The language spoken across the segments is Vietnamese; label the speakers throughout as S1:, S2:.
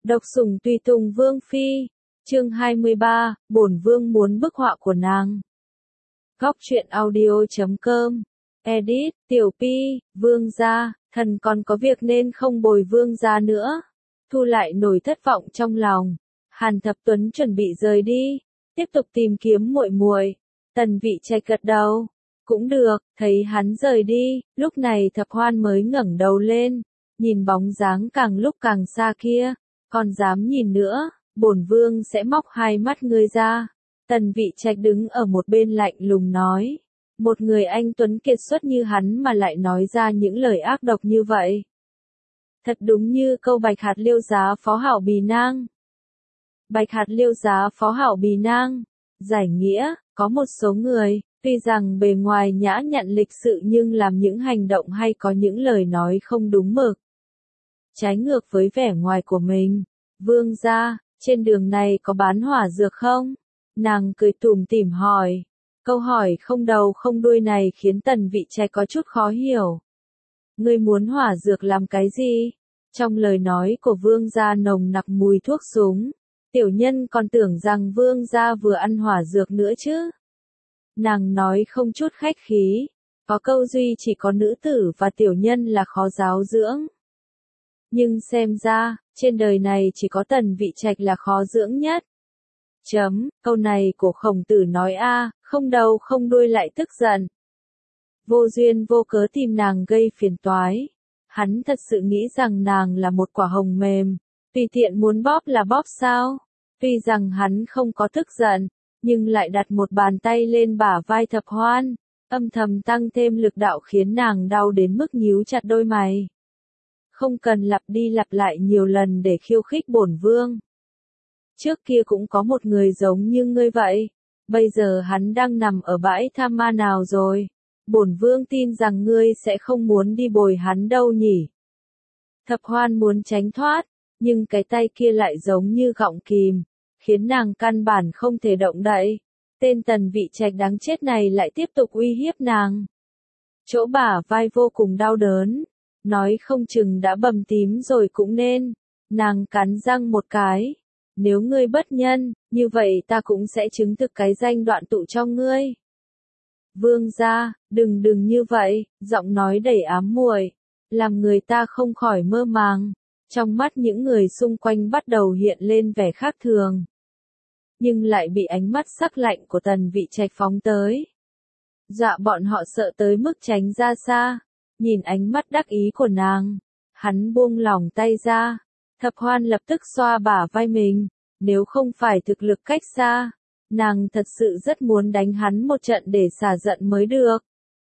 S1: Độc sủng tùy tùng vương phi, chương 23, bổn vương muốn bức họa của nàng. Góc truyện audio.com, edit, Tiểu Pi, vương gia, thần còn có việc nên không bồi vương gia nữa. Thu lại nỗi thất vọng trong lòng, Hàn Thập Tuấn chuẩn bị rời đi, tiếp tục tìm kiếm muội muội. Tần Vị Trạch gật đầu, cũng được, thấy hắn rời đi, lúc này Thập Hoan mới ngẩng đầu lên, nhìn bóng dáng càng lúc càng xa kia, còn dám nhìn nữa, bổn vương sẽ móc hai mắt ngươi ra. Tần Vị Trạch đứng ở một bên lạnh lùng nói, một người anh tuấn kiệt xuất như hắn mà lại nói ra những lời ác độc như vậy. Thật đúng như câu bạch hạt liêu giá phó hảo bì nang. Bạch hạt liêu giá phó hảo bì nang, giải nghĩa, có một số người, tuy rằng bề ngoài nhã nhặn lịch sự nhưng làm những hành động hay có những lời nói không đúng mực. Trái ngược với vẻ ngoài của mình, vương gia, trên đường này có bán hỏa dược không? Nàng cười tủm tỉm hỏi. Câu hỏi không đầu không đuôi này khiến Tần Vị Trạch có chút khó hiểu. Ngươi muốn hỏa dược làm cái gì? Trong lời nói của vương gia nồng nặc mùi thuốc súng. Tiểu nhân còn tưởng rằng vương gia vừa ăn hỏa dược nữa chứ. Nàng nói không chút khách khí. Có câu duy chỉ có nữ tử và tiểu nhân là khó giáo dưỡng. Nhưng xem ra, trên đời này chỉ có Tần Vị Trạch là khó dưỡng nhất. Câu này của Khổng Tử nói không đầu không đuôi lại tức giận. Vô duyên vô cớ tìm nàng gây phiền toái. Hắn thật sự nghĩ rằng nàng là một quả hồng mềm, tùy tiện muốn bóp là bóp sao? Tuy rằng hắn không có tức giận, nhưng lại đặt một bàn tay lên bả vai Thập Hoan, âm thầm tăng thêm lực đạo khiến nàng đau đến mức nhíu chặt đôi mày. Không cần lặp đi lặp lại nhiều lần để khiêu khích bổn vương. Trước kia cũng có một người giống như ngươi vậy, bây giờ hắn đang nằm ở bãi tham ma nào rồi, bổn vương tin rằng ngươi sẽ không muốn đi bồi hắn đâu nhỉ. Thập Hoan muốn tránh thoát, nhưng cái tay kia lại giống như gọng kìm, khiến nàng căn bản không thể động đậy. Tên Tần Vị Trạch đáng chết này lại tiếp tục uy hiếp nàng. Chỗ bả vai vô cùng đau đớn, nói không chừng đã bầm tím rồi cũng nên. Nàng cắn răng một cái. Nếu ngươi bất nhân, như vậy ta cũng sẽ chứng thực cái danh đoạn tụ cho ngươi. Vương gia, đừng như vậy, giọng nói đầy ám muội, làm người ta không khỏi mơ màng. Trong mắt những người xung quanh bắt đầu hiện lên vẻ khác thường. Nhưng lại bị ánh mắt sắc lạnh của Tần Vị Trạch phóng tới. Dọa bọn họ sợ tới mức tránh ra xa. Nhìn ánh mắt đắc ý của nàng, hắn buông lỏng tay ra. Thập Hoan lập tức xoa bả vai mình, nếu không phải thực lực cách xa, nàng thật sự rất muốn đánh hắn một trận để xả giận mới được.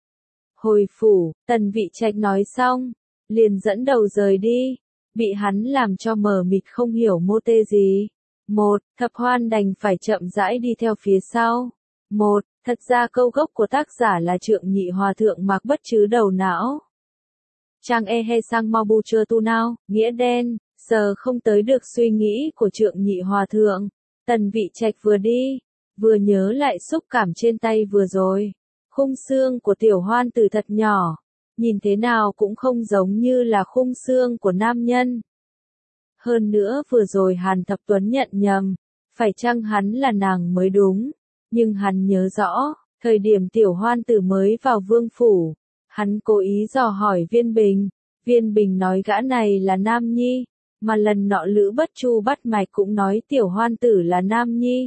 S1: Hồi phủ, Tần Vị Trạch nói xong, liền dẫn đầu rời đi, bị hắn làm cho mờ mịt không hiểu mô tê gì. Thập Hoan đành phải chậm rãi đi theo phía sau. Thật ra câu gốc của tác giả là Trượng Nhị Hòa Thượng Mạc Bất Trứ đầu não. Trang e he sang mau bu chơ tu nào, nghĩa đen, giờ không tới được suy nghĩ của Trượng Nhị Hòa Thượng. Tần Vị Trạch vừa đi, vừa nhớ lại xúc cảm trên tay vừa rồi. Khung xương của tiểu hoan tử thật nhỏ, nhìn thế nào cũng không giống như là khung xương của nam nhân. Hơn nữa vừa rồi Hàn Thập Tuấn nhận nhầm, phải chăng hắn là nàng mới đúng, nhưng hắn nhớ rõ, thời điểm tiểu hoan tử mới vào vương phủ, hắn cố ý dò hỏi Viên Bình nói gã này là nam nhi, mà lần nọ Lữ Bất Chu bắt mạch cũng nói tiểu hoan tử là nam nhi.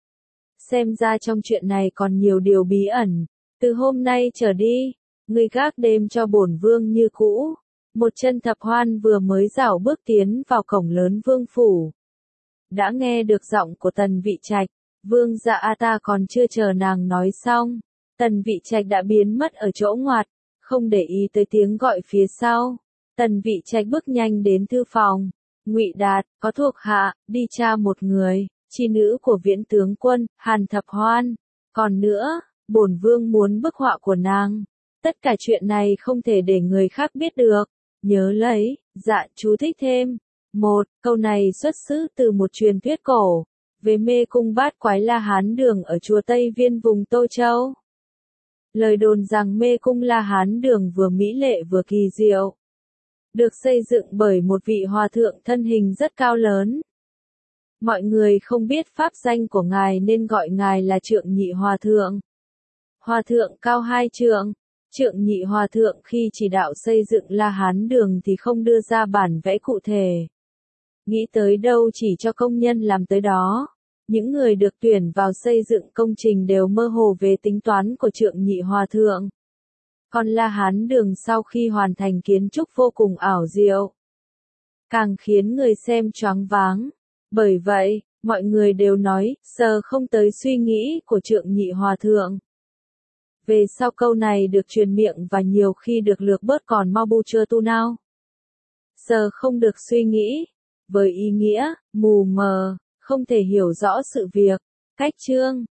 S1: Xem ra trong chuyện này còn nhiều điều bí ẩn, từ hôm nay trở đi, ngươi gác đêm cho bổn vương như cũ. Một chân Thập Hoan vừa mới rảo bước tiến vào cổng lớn vương phủ. Đã nghe được giọng của Tần Vị Trạch, vương gia ta còn chưa chờ nàng nói xong, Tần Vị Trạch đã biến mất ở chỗ ngoặt, không để ý tới tiếng gọi phía sau. Tần Vị Trạch bước nhanh đến thư phòng. Ngụy Đạt, có thuộc hạ, đi tra một người, chi nữ của Viễn tướng quân, Hàn Thập Hoan. Còn nữa, bổn vương muốn bức họa của nàng. Tất cả chuyện này không thể để người khác biết được. Nhớ lấy, dạ chú thích thêm. Câu này xuất xứ từ một truyền thuyết cổ, về mê cung bát quái La Hán Đường ở chùa Tây Viên vùng Tô Châu. Lời đồn rằng mê cung La Hán Đường vừa mỹ lệ vừa kỳ diệu. Được xây dựng bởi một vị hòa thượng thân hình rất cao lớn, mọi người không biết pháp danh của ngài nên gọi ngài là Trượng Nhị Hòa Thượng. Hòa thượng cao 2 trượng. Trượng Nhị Hòa Thượng khi chỉ đạo xây dựng La Hán Đường thì không đưa ra bản vẽ cụ thể. Nghĩ tới đâu chỉ cho công nhân làm tới đó. Những người được tuyển vào xây dựng công trình đều mơ hồ về tính toán của Trượng Nhị Hòa Thượng. Còn La Hán Đường sau khi hoàn thành kiến trúc vô cùng ảo diệu, càng khiến người xem choáng váng. Bởi vậy, mọi người đều nói, sờ không tới suy nghĩ của Trượng Nhị Hòa Thượng. Về sau câu này được truyền miệng và nhiều khi được lược bớt còn mau bu chưa tu nào. Sờ không được suy nghĩ, với ý nghĩa, mù mờ, không thể hiểu rõ sự việc. Cách chương